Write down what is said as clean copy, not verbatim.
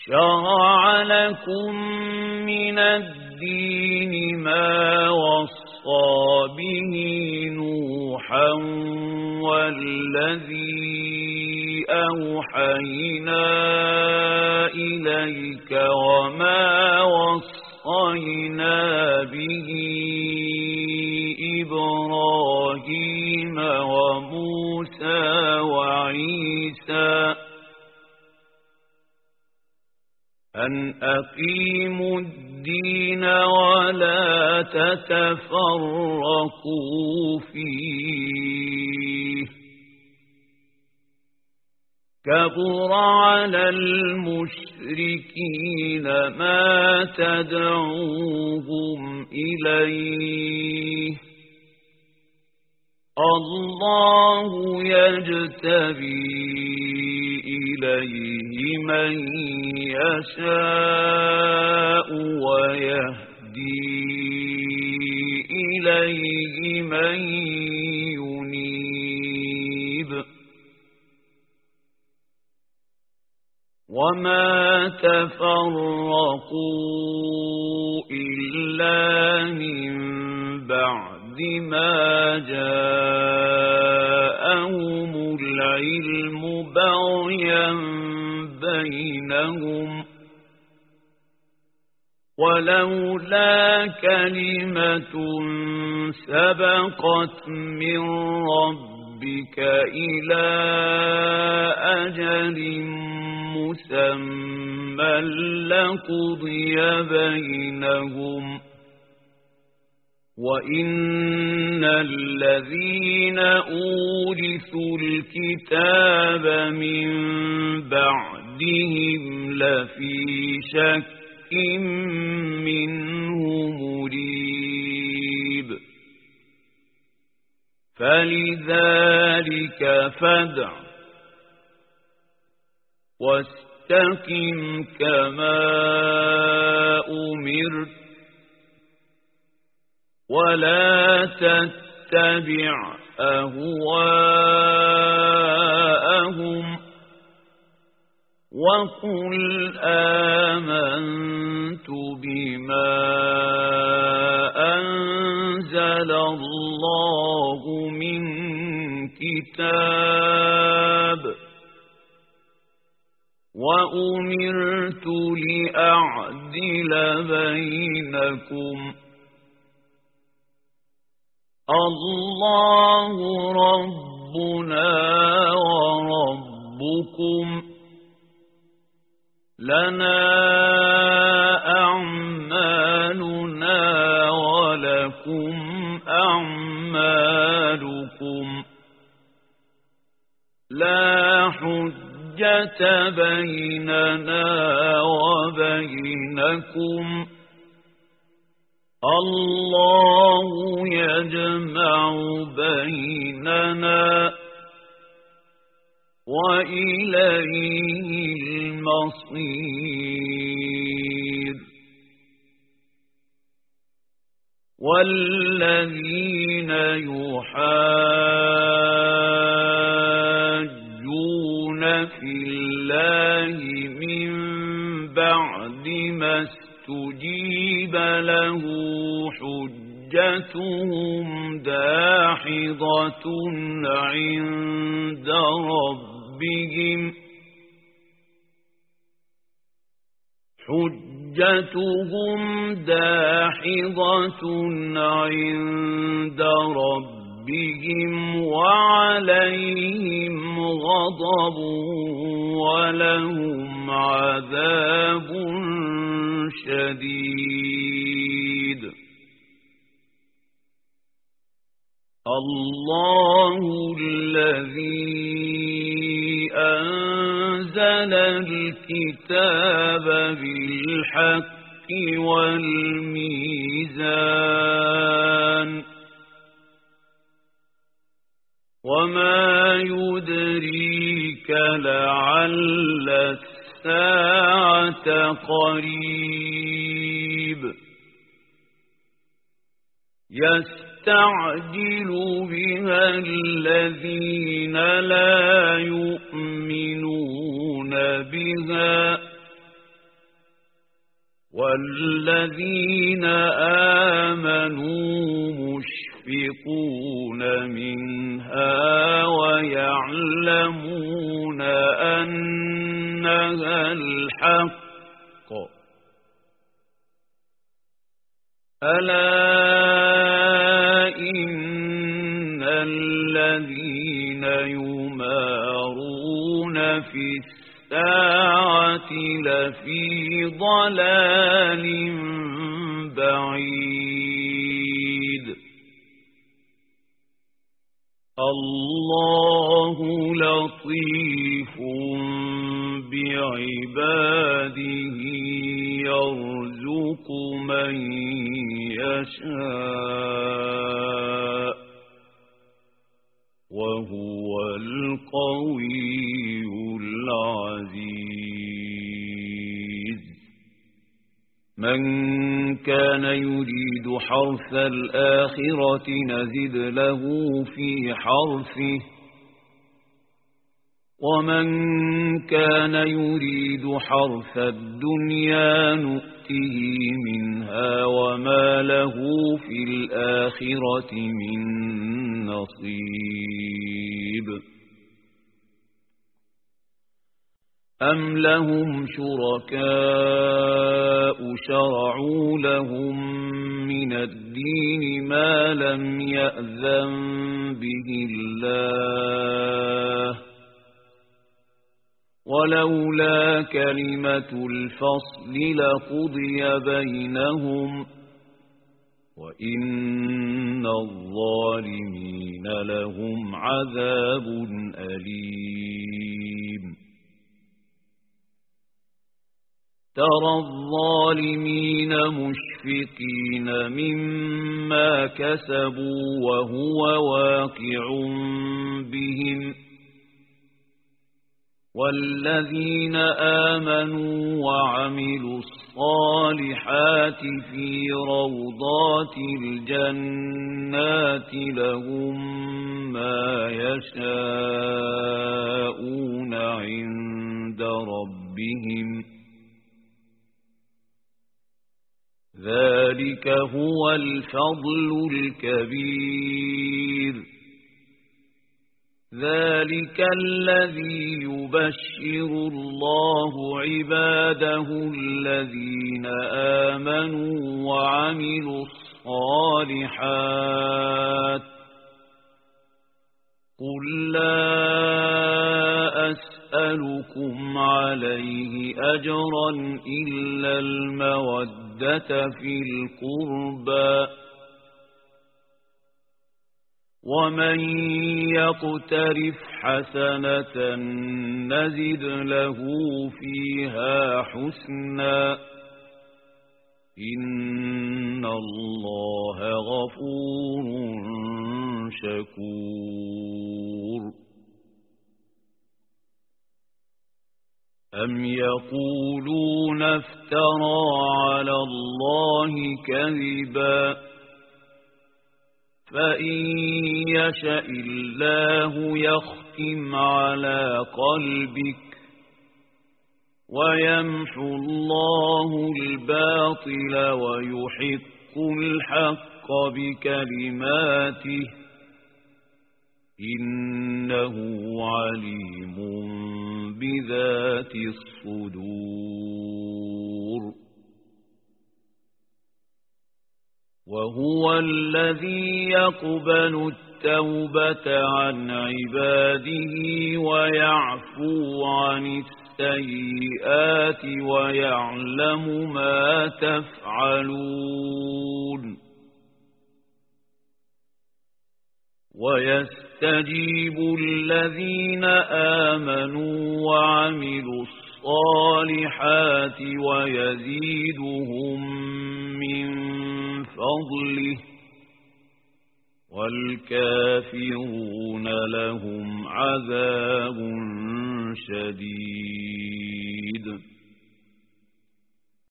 شرع لكم من الدين ما وصى به نوحا والذي أوحينا إليك وما وصينا به إبراهيم وموسى وعيسى أن أقيموا الدين ولا تتفرقوا فيه كبر على المشركين ما تدعوهم إليه الله يجتبي إليه من يشاء ويهدي إليه من ينيب وما تفرقوا إلا من بعد ما جاءهم العلم بغيا بينهم ولولا كلمة سبقت من ربك إلى أجل مسمى لقضي بينهم وإن الذين أورثوا الكتاب من بعدهم لفي شك منه مريب فلذلك فادع واستقم كما أمرت ولا تتبع أهواءهم وقل آمنت بما أنزل الله من كتاب وأمرت لأعدل بينكم الله ربنا وربكم لنا أعمالنا ولكم أعمالكم لا حجة بيننا وبينكم الله يجمع بيننا وإليه المصير والذين يحاجون في الله من بعد ما استجيب له حجتهم داحضة عند ربهم وعليهم غضب ولهم عذاب شديد الله الذي أنزل الكتاب بالحق والميزان وما يدريك لعل الساعة قريب يستعجل بها الذين لا يؤمنون بها والذين آمنوا مشفقون منها ويعلمون أنها الحق ألا إن الذين يمارون في الساعة لفي ضلال بعيد الله لطيف بعباده يرزق من يشاء وهو القوي العزيز من كان يريد حرث الآخرة نزد له في حرثه ومن كان يريد حرث الدنيا نؤته منها وما له في الآخرة من نصيب أم لهم شركاء شرعوا لهم من الدين ما لم يأذن به الله ولولا كلمة الفصل لقضي بينهم وإن الظالمين لهم عذاب أليم ترى الظالمين مشفقين مما كسبوا وهو واقع بهم والذين آمنوا وعملوا الصالحات في روضات الجنات لهم ما يشاءون عند ربهم ذلك هو الفضل الكبير ذلك الذي يبشر الله عباده الذين آمنوا وعملوا الصالحات قل لا أسألكم عليه أجرا إلا المودة في القربى ومن يقترف حسنة نزد له فيها حسنا إن الله غفور شكور أم يقولون افترى على الله كذبا فإن يشاء الله يختم على قلبك ويمحو الله الباطل ويحق الحق بكلماته إنه عليم بذات الصدور وهو الذي يقبل التوبة عن عباده ويعفو عن السيئات ويعلم ما تفعلون ويستجيب الذين آمنوا وعملوا الصالحات ويزيدهم من فضله والكافرون لهم عذاب شديد